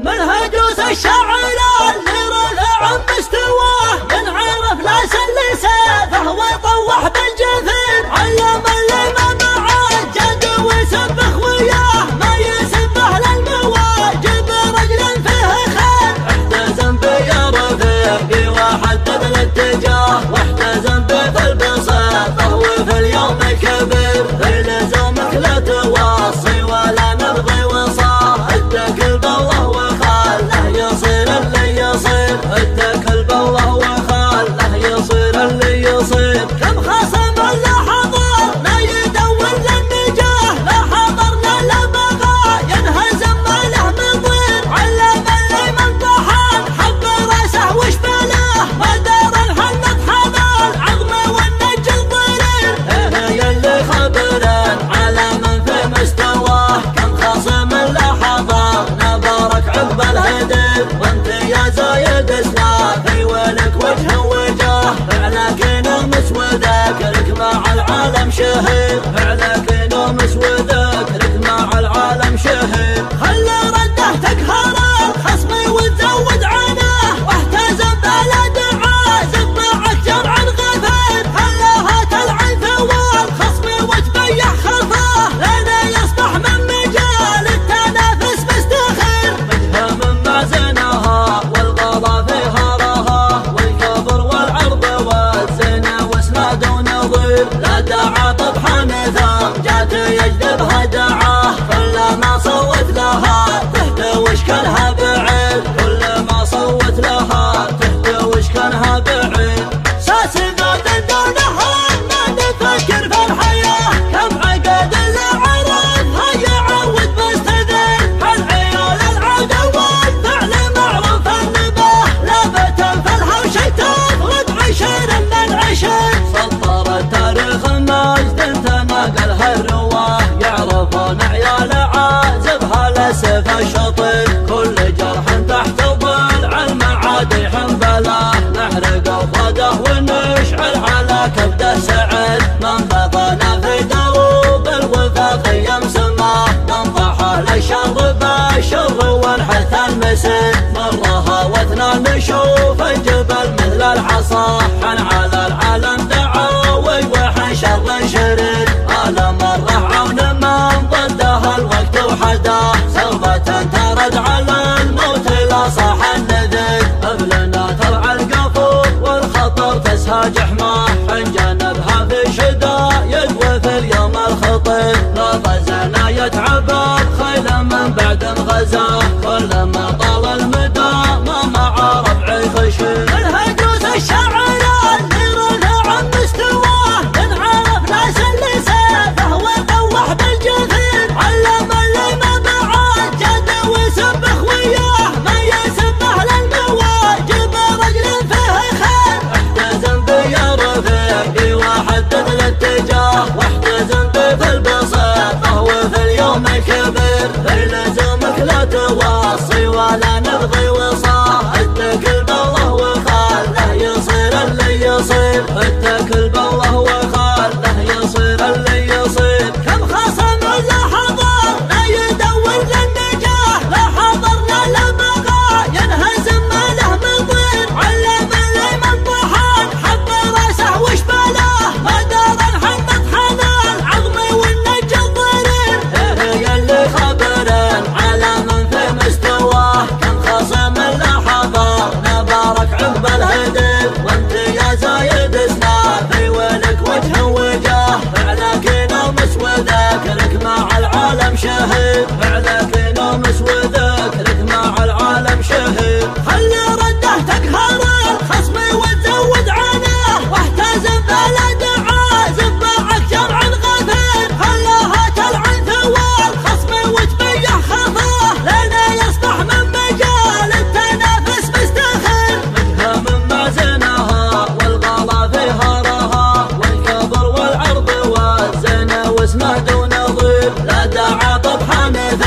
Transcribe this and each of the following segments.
منهجوس الشاعر اللي رفع عن مستواه ينعرف لا سل سيفه ويطوح بالجفين. علم اللي ما معاه جد ويسبخ وياه ما يسبه للمواجب رجل فيه خير. احتزم بيا رفيقي وحدد الاتجاه واحتزم بي البساطة وفي اليوم كبير. في لزومك لا توصي ولا نبغي وصاه اتكل بالله وخله يصير اللي يصير. اتكل بالله وخله يصير اللي يصير. كم خصم لا حضر لا يدور للنجاه لا حضرنا لا بغى ينهزم ما له مضير. علم اللي من طحن حب راسه وش بلاه ما دار الهنة حضر عظمه والنج الضرير. هي اللي خبرن على من في مستواه كم خصم لا حضر نبارك عقب الهدف. وانت يا زايد اسلافي ولك وجه وجاه فعلك نومس وذاكرك مع العالم شهير. فعلك نومس وذاكرك مع العالم شهير. خلى رده تقهر الخصم وتزود عينه واحتزم بلا دعازف معك جمع غفير. خلاها تلعن ثوى الخصم وتبيح خلفه لنا يصبح من مجال التنافس مستخير. وجهه من معزنها والغلا فيها رها والكبر والعرض والزنا واسناد ونظير. لا دعا طبحا ثام جات يجذبها دعاه كل ما صوت لها تحت وشكنها بعيد. كل ما صوت لها تحت وشكنها بعيد. ساس ذات دونها ما نفكر في الحياة كم عقد اللي عرفها يعود مستذير. هالعيال العودة والفعل معروف النباه لابت الفلها وشيتان رد عشر من عشر. سطر التاريخ مجد تناقلها الرواه يعرفون عيال عازبها لسيف شطير. كل جرح تحت ضلع المعادي حنبله نحرق وفده ونشعل على كبده سعد. من بطنا في دروب الوفاق يمسماه ننطحه للشر بالشر ونحث المسير. مرها واثنان نشوف الجبل مثل الحصى حن على العالم دعاوي وحن شر شرير. على مره عون من ضدها الوقت وحداه سوف تنترد على الموت لا صاح النذير. قبلنا ترعى القفور والخطر تسهى جحماه حن جنبها في شدايد وفي اليوم الخطير. لا غزانا يتعب خيل من بعد غزاه كل ما طال المدى ما مع ربعي خشير. منهجوس الشاعر اللي رفع عن مستواه ينعرف لا سل سيفه ويطوح بالجفين. علم اللي ما معاه جد ويسبخ وياه ما يسبه للمواجب رجل فيه خير. احتزم بيا رفيقي وحدد الاتجاه واحتزم بي في البساطة وفي اليوم كبير. في لزومك لا توصي ولا نبغي وصاه اتكل بالله وخله يصير اللي يصير. اتكل بالله وخله يصير اللي يصير. كم خصم لا حضر لا يدور للنجاه لا حضرنا لا بغى ينهزم ما له مضير. علم اللي من طحن حب راسه وش بلاه ما دار الهنة حنان عظمه والنج الضرير. هي اللي خبرن على من في مستواه كم خصم لا حضر نبارك عقب الهدف. وانت يا زايد اسلافي ولك وجه وجاه فعلك نومس وذاكرك مع العالم شهير. فعلك نومس وذاكرك مع العالم شهير. خلي رده تقهر الخصم وتزود عينه واحتزم بلا دعازف معك جمع غفير. خلاها تلعن ثوى الخصم وتبيح خلفه لنا يصبح من مجال التنافس مستخير. وجهه من معزنها والغلا فيها رها والكبر والعرض والزنا واسناد ونظير. لا دعا طبحا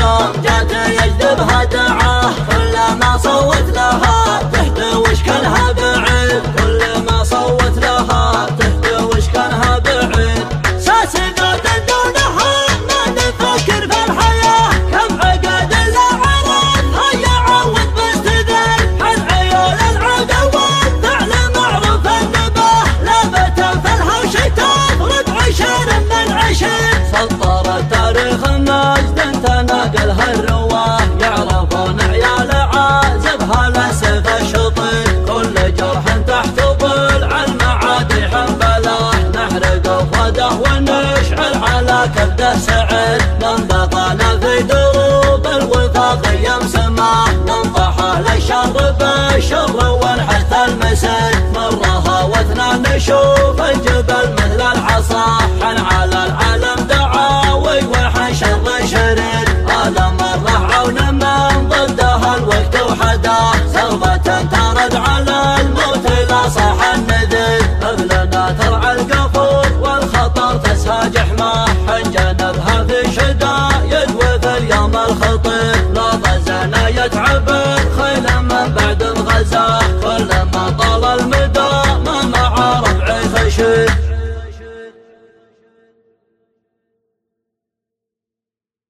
الشر ونحت المسد مرها وثنا نشوف الجبل مثل العصا حن على العالم